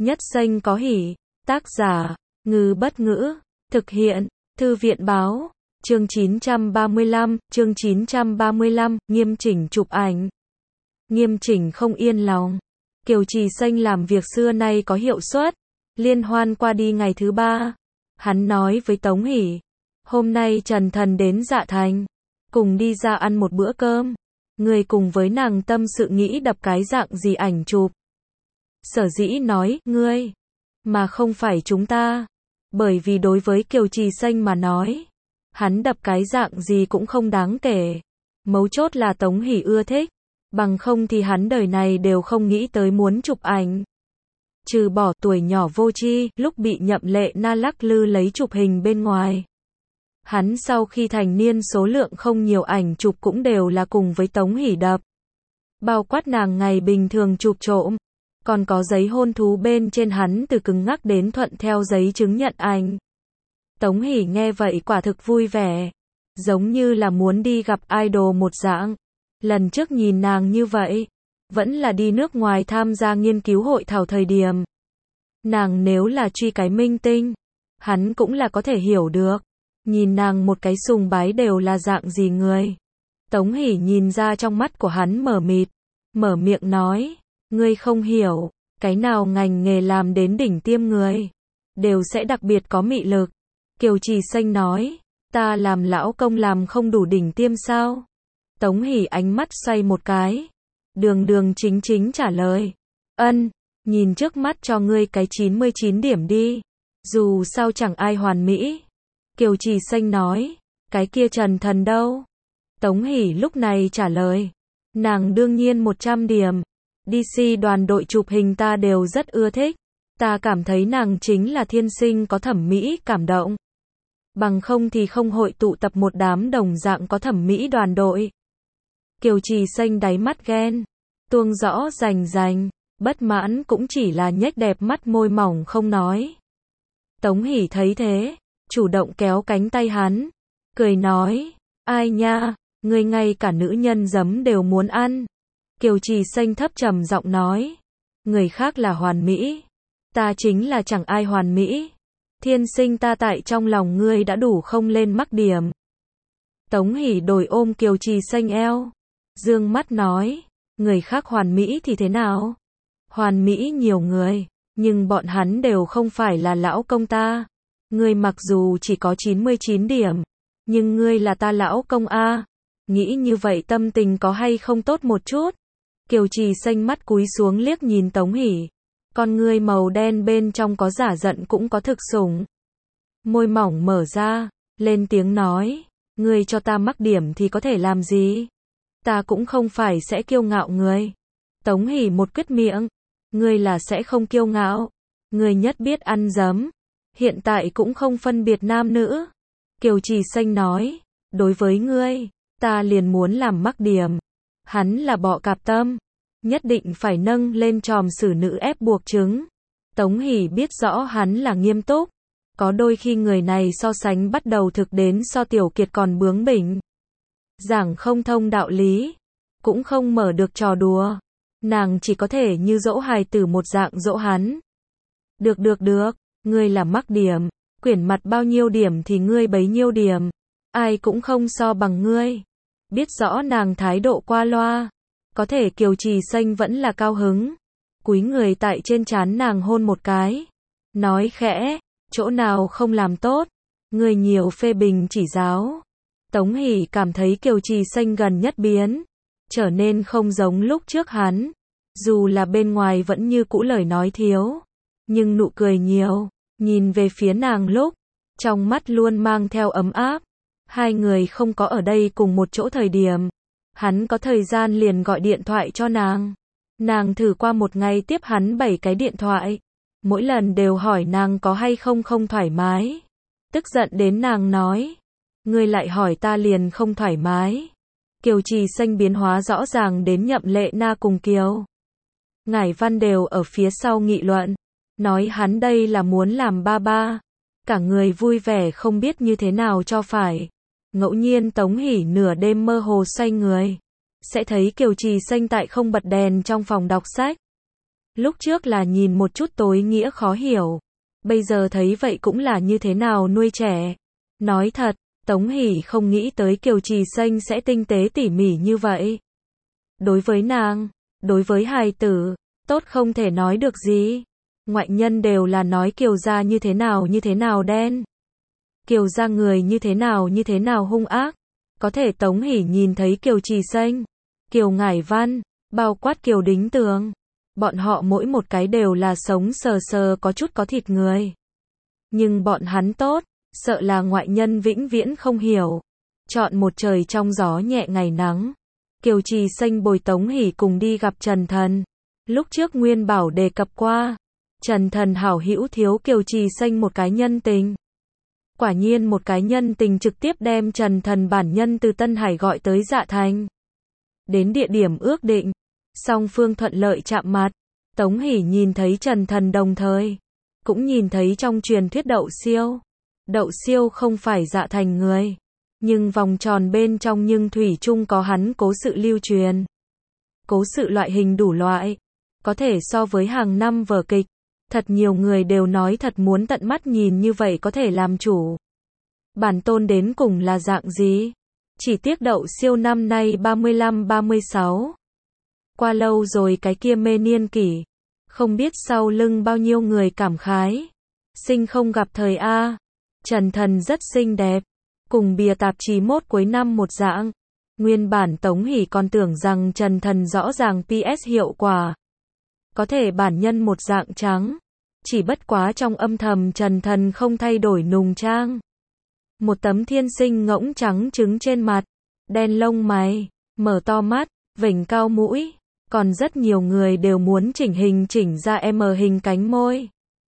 Nhất xanh có hỉ. Tác giả, Ngư Bất Ngữ. Thực hiện, Thư viện Báo. Chương 935, nghiêm chỉnh chụp ảnh. Nghiêm chỉnh không yên lòng. Kiều Trì Xanh làm việc xưa nay có hiệu suất. Liên hoan qua đi ngày thứ 3. Hắn nói với Tống Hỷ. Hôm nay Trần Thần đến Dạ Thành. Cùng đi ra ăn một bữa cơm. Người cùng với nàng tâm sự nghĩ đập cái dạng gì ảnh chụp. Sở dĩ nói, ngươi, mà không phải chúng ta. Bởi vì đối với Kiều Trì Xanh mà nói, hắn đập cái dạng gì cũng không đáng kể. Mấu chốt là Tống Hỷ ưa thích. Bằng không thì hắn đời này đều không nghĩ tới muốn chụp ảnh. Trừ bỏ tuổi nhỏ vô tri, lúc bị Nhậm Lệ Na lắc lư lấy chụp hình bên ngoài. Hắn sau khi thành niên số lượng không nhiều ảnh chụp cũng đều là cùng với Tống Hỷ đập. Bao quát nàng ngày bình thường chụp trộm. Còn có giấy hôn thú bên trên hắn từ cứng ngắc đến thuận theo giấy chứng nhận ảnh. Tống Hỷ nghe vậy quả thực vui vẻ. Giống như là muốn đi gặp idol một dạng. Lần trước nhìn nàng như vậy, vẫn là đi nước ngoài tham gia nghiên cứu hội thảo thời điểm. Nàng nếu là truy cái minh tinh, hắn cũng là có thể hiểu được. Nhìn nàng một cái sùng bái đều là dạng gì người. Tống Hỷ nhìn ra trong mắt của hắn mờ mịt, mở miệng nói, ngươi không hiểu, cái nào ngành nghề làm đến đỉnh tiêm người, đều sẽ đặc biệt có mị lực. Kiều Trì Xanh nói, ta làm lão công làm không đủ đỉnh tiêm sao? Tống Hỷ ánh mắt xoay một cái, đường đường chính chính trả lời, ân, nhìn trước mắt cho ngươi cái 99 điểm đi, dù sao chẳng ai hoàn mỹ. Kiều Trì Xanh nói, cái kia Trần Thần đâu? Tống Hỷ lúc này trả lời, nàng đương nhiên 100 điểm, DC đoàn đội chụp hình ta đều rất ưa thích, ta cảm thấy nàng chính là thiên sinh có thẩm mỹ cảm động. Bằng không thì không hội tụ tập một đám đồng dạng có thẩm mỹ đoàn đội. Kiều Trì Xanh đáy mắt ghen, tuông rõ rành, bất mãn cũng chỉ là nhếch đẹp mắt môi mỏng không nói. Tống Hỷ thấy thế, chủ động kéo cánh tay hắn, cười nói, ai nha, ngươi ngay cả nữ nhân giấm đều muốn ăn. Kiều Trì Xanh thấp trầm giọng nói, người khác là hoàn mỹ, ta chính là chẳng ai hoàn mỹ. Thiên sinh ta tại trong lòng ngươi đã đủ không lên mắc điểm. Tống Hỷ đổi ôm Kiều Trì Xanh eo, dương mắt nói, người khác hoàn mỹ thì thế nào? Hoàn mỹ nhiều người, nhưng bọn hắn đều không phải là lão công ta. Ngươi mặc dù chỉ có 99 điểm, nhưng ngươi là ta lão công a. Nghĩ như vậy tâm tình có hay không tốt một chút? Kiều Trì Xanh mắt cúi xuống liếc nhìn Tống Hỷ, con ngươi màu đen bên trong có giả giận cũng có thực sủng. Môi mỏng mở ra, lên tiếng nói, ngươi cho ta mắc điểm thì có thể làm gì? Ta cũng không phải sẽ kiêu ngạo người. Tống Hỷ một cứt miệng, ngươi là sẽ không kiêu ngạo, ngươi nhất biết ăn dấm. Hiện tại cũng không phân biệt nam nữ. Kiều Trì Xanh nói, đối với ngươi, ta liền muốn làm mắc điểm. Hắn là bọ cạp tâm, nhất định phải nâng lên tròm xử nữ ép buộc chứng. Tống Hỷ biết rõ hắn là nghiêm túc. Có đôi khi người này so sánh bắt đầu thực đến so Tiểu Kiệt còn bướng bỉnh. Giảng không thông đạo lý, cũng không mở được trò đùa. Nàng chỉ có thể như dỗ hài tử một dạng dỗ hắn. Được, ngươi là mắc điểm, quyển mặt bao nhiêu điểm thì ngươi bấy nhiêu điểm. Ai cũng không so bằng ngươi. Biết rõ nàng thái độ qua loa, có thể Kiều Trì Xanh vẫn là cao hứng. Cúi người tại trên trán nàng hôn một cái, nói khẽ, chỗ nào không làm tốt, ngươi nhiều phê bình chỉ giáo. Tống Hỷ cảm thấy Kiều Trì Xanh gần nhất biến, trở nên không giống lúc trước hắn. Dù là bên ngoài vẫn như cũ lời nói thiếu, nhưng nụ cười nhiều, nhìn về phía nàng lúc, trong mắt luôn mang theo ấm áp. Hai người không có ở đây cùng một chỗ thời điểm, hắn có thời gian liền gọi điện thoại cho nàng. Nàng thử qua một ngày tiếp hắn 7 cái điện thoại, mỗi lần đều hỏi nàng có hay không không thoải mái. Tức giận đến nàng nói, ngươi lại hỏi ta liền không thoải mái. Kiều Trì Xanh biến hóa rõ ràng đến Nhậm Lệ Na cùng Kiều Ngải Văn đều ở phía sau nghị luận, nói hắn đây là muốn làm ba ba. Cả người vui vẻ không biết như thế nào cho phải. Ngẫu nhiên Tống Hỷ nửa đêm mơ hồ xoay người, sẽ thấy Kiều Trì Xanh tại không bật đèn trong phòng đọc sách. Lúc trước là nhìn một chút tối nghĩa khó hiểu. Bây giờ thấy vậy cũng là như thế nào nuôi trẻ. Nói thật, Tống Hỷ không nghĩ tới Kiều Trì Xanh sẽ tinh tế tỉ mỉ như vậy. Đối với nàng, đối với hài tử, tốt không thể nói được gì. Ngoại nhân đều là nói Kiều gia như thế nào đen. Kiều gia người như thế nào hung ác. Có thể Tống Hỷ nhìn thấy Kiều Trì Xanh, Kiều Ngải Văn, bao quát Kiều Đính Tường. Bọn họ mỗi một cái đều là sống sờ sờ có chút có thịt người. Nhưng bọn hắn tốt, sợ là ngoại nhân vĩnh viễn không hiểu. Chọn một trời trong gió nhẹ ngày nắng. Kiều Trì Xanh bồi Tống Hỷ cùng đi gặp Trần Thần. Lúc trước Nguyên Bảo đề cập qua, Trần Thần hảo hữu thiếu Kiều Trì Xanh một cái nhân tình. Quả nhiên một cái nhân tình trực tiếp đem Trần Thần bản nhân từ Tân Hải gọi tới Dạ Thành. Đến địa điểm ước định, song phương thuận lợi chạm mặt. Tống Hỷ nhìn thấy Trần Thần đồng thời, cũng nhìn thấy trong truyền thuyết Đậu Siêu. Đậu Siêu không phải Dạ Thành người, nhưng vòng tròn bên trong nhưng thủy chung có hắn cố sự lưu truyền. Cố sự loại hình đủ loại, có thể so với hàng năm vở kịch. Thật nhiều người đều nói thật muốn tận mắt nhìn như vậy có thể làm chủ. Bản tôn đến cùng là dạng gì? Chỉ tiếc Đậu Siêu năm nay 35-36. Qua lâu rồi cái kia mê niên kỷ. Không biết sau lưng bao nhiêu người cảm khái. Sinh không gặp thời A. Trần Thần rất xinh đẹp. Cùng bìa tạp chí mốt cuối năm một dạng. Nguyên bản Tống Hỷ còn tưởng rằng Trần Thần rõ ràng PS hiệu quả. Có thể bản nhân một dạng trắng. Chỉ bất quá trong âm thầm Trần Thần không thay đổi nùng trang. Một tấm thiên sinh ngỗng trắng trứng trên mặt. Đen lông mày. Mở to mắt. Vểnh cao mũi. Còn rất nhiều người đều muốn chỉnh ra M hình cánh môi.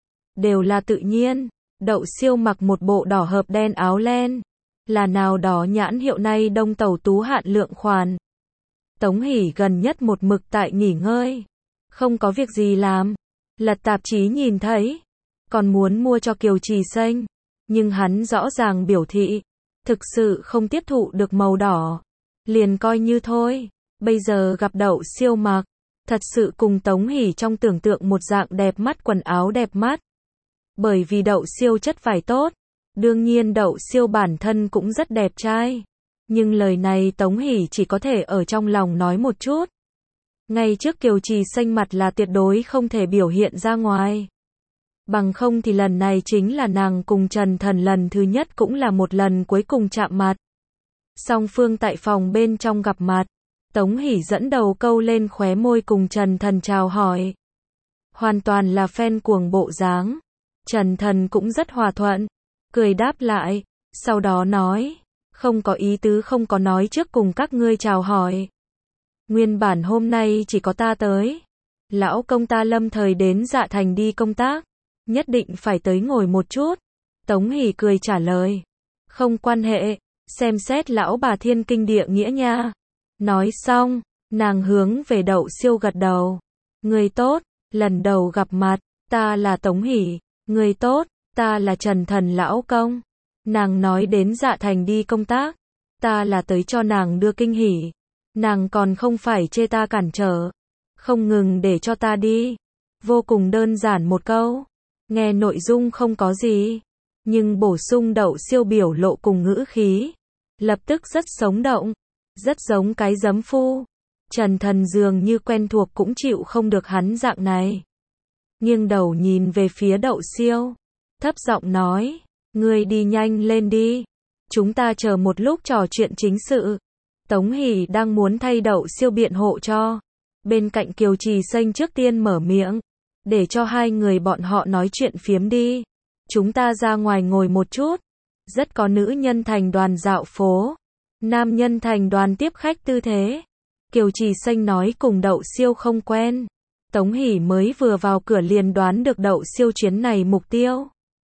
Đều là tự nhiên. Đậu Siêu mặc một bộ đỏ hợp đen áo len. Là nào đó nhãn hiệu nay đông tàu tú hạn lượng khoản. Tống Hỷ gần nhất một mực tại nghỉ ngơi. Không có việc gì làm. Lật tạp chí nhìn thấy. Còn muốn mua cho Kiều Trì Xanh. Nhưng hắn rõ ràng biểu thị. Thực sự không tiếp thụ được màu đỏ. Liền coi như thôi. Bây giờ gặp Đậu Siêu mặc. Thật sự cùng Tống Hỷ trong tưởng tượng một dạng đẹp mắt quần áo đẹp mắt. Bởi vì Đậu Siêu chất vải tốt. Đương nhiên Đậu Siêu bản thân cũng rất đẹp trai. Nhưng lời này Tống Hỷ chỉ có thể ở trong lòng nói một chút. Ngay trước Kiều Trì Xanh mặt là tuyệt đối không thể biểu hiện ra ngoài. Bằng không thì lần này chính là nàng cùng Trần Thần lần thứ nhất cũng là một lần cuối cùng chạm mặt. Song phương tại phòng bên trong gặp mặt. Tống Hỷ dẫn đầu câu lên khóe môi cùng Trần Thần chào hỏi. Hoàn toàn là fan cuồng bộ dáng. Trần Thần cũng rất hòa thuận. Cười đáp lại. Sau đó nói. Không có ý tứ không có nói trước cùng các ngươi chào hỏi. Nguyên bản hôm nay chỉ có ta tới. Lão công ta lâm thời đến Dạ Thành đi công tác. Nhất định phải tới ngồi một chút. Tống Hỷ cười trả lời. Không quan hệ. Xem xét lão bà thiên kinh địa nghĩa nha. Nói xong, nàng hướng về Đậu Siêu gật đầu. Người tốt, lần đầu gặp mặt, ta là Tống Hỷ. Người tốt, ta là Trần Thần lão công. Nàng nói đến Dạ Thành đi công tác. Ta là tới cho nàng đưa kinh hỉ. Nàng còn không phải chê ta cản trở. Không ngừng để cho ta đi. Vô cùng đơn giản một câu. Nghe nội dung không có gì. Nhưng bổ sung Đậu Siêu biểu lộ cùng ngữ khí. Lập tức rất sống động. Rất giống cái giấm phu. Trần Thần dường như quen thuộc cũng chịu không được hắn dạng này. Nghiêng đầu nhìn về phía Đậu Siêu. Thấp giọng nói. Ngươi đi nhanh lên đi. Chúng ta chờ một lúc trò chuyện chính sự. Tống Hỷ đang muốn thay Đậu Siêu biện hộ cho. Bên cạnh Kiều Trì Xanh trước tiên mở miệng. Để cho hai người bọn họ nói chuyện phiếm đi. Chúng ta ra ngoài ngồi một chút. Rất có nữ nhân thành đoàn dạo phố. Nam nhân thành đoàn tiếp khách tư thế. Kiều Trì Xanh nói cùng Đậu Siêu không quen. Tống Hỷ mới vừa vào cửa liền đoán được Đậu Siêu chuyến này mục tiêu.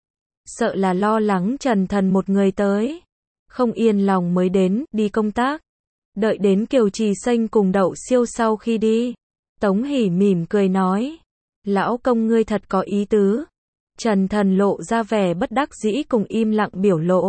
Sợ là lo lắng Trần Thần một người tới. Không yên lòng mới đến, đi công tác. Đợi đến Kiều Trì Xanh cùng Đậu Siêu sau khi đi. Tống Hỷ mỉm cười nói. Lão công ngươi thật có ý tứ. Trần Thần lộ ra vẻ bất đắc dĩ cùng im lặng biểu lộ.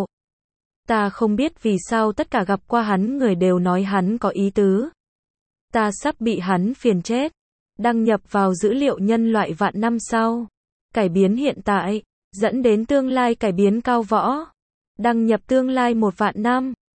Ta không biết vì sao tất cả gặp qua hắn người đều nói hắn có ý tứ. Ta sắp bị hắn phiền chết. đăng nhập vào dữ liệu nhân loại vạn năm sau. Cải biến hiện tại, dẫn đến tương lai cải biến cao võ. Đăng nhập tương lai 1 vạn năm.